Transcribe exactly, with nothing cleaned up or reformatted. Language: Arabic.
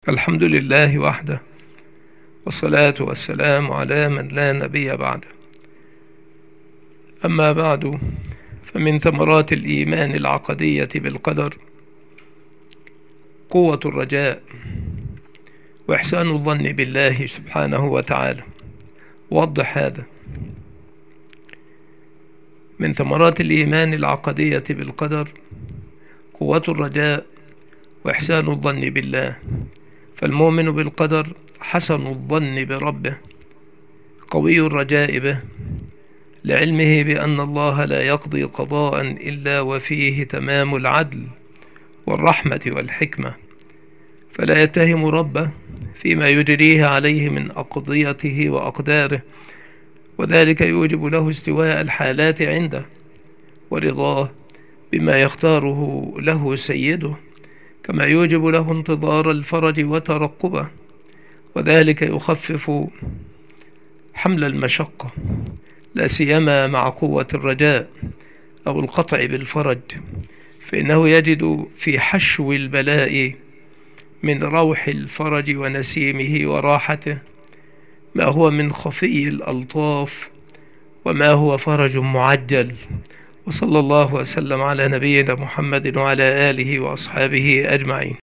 الحمد لله وحده، والصلاة والسلام على من لا نبي بعده. أما بعد، فمن ثمرات الإيمان العقدية بالقدر قوة الرجاء وإحسان الظن بالله سبحانه وتعالى. وضح هذا. من ثمرات الإيمان العقدية بالقدر قوة الرجاء وإحسان الظن بالله، فالمؤمن بالقدر حسن الظن بربه، قوي الرجاء به، لعلمه بأن الله لا يقضي قضاء إلا وفيه تمام العدل والرحمة والحكمة، فلا يتهم ربه فيما يجريه عليه من أقضيته وأقداره، وذلك يوجب له استواء الحالات عنده ورضاه بما يختاره له سيده، كما يوجب له انتظار الفرج وترقبه، وذلك يخفف حمل المشقة، لا سيما مع قوة الرجاء أو القطع بالفرج، فإنه يجد في حشو البلاء من روح الفرج ونسيمه وراحته ما هو من خفي الألطاف وما هو فرج معجل. وصلى الله وسلم على نبينا محمد وعلى آله وأصحابه أجمعين.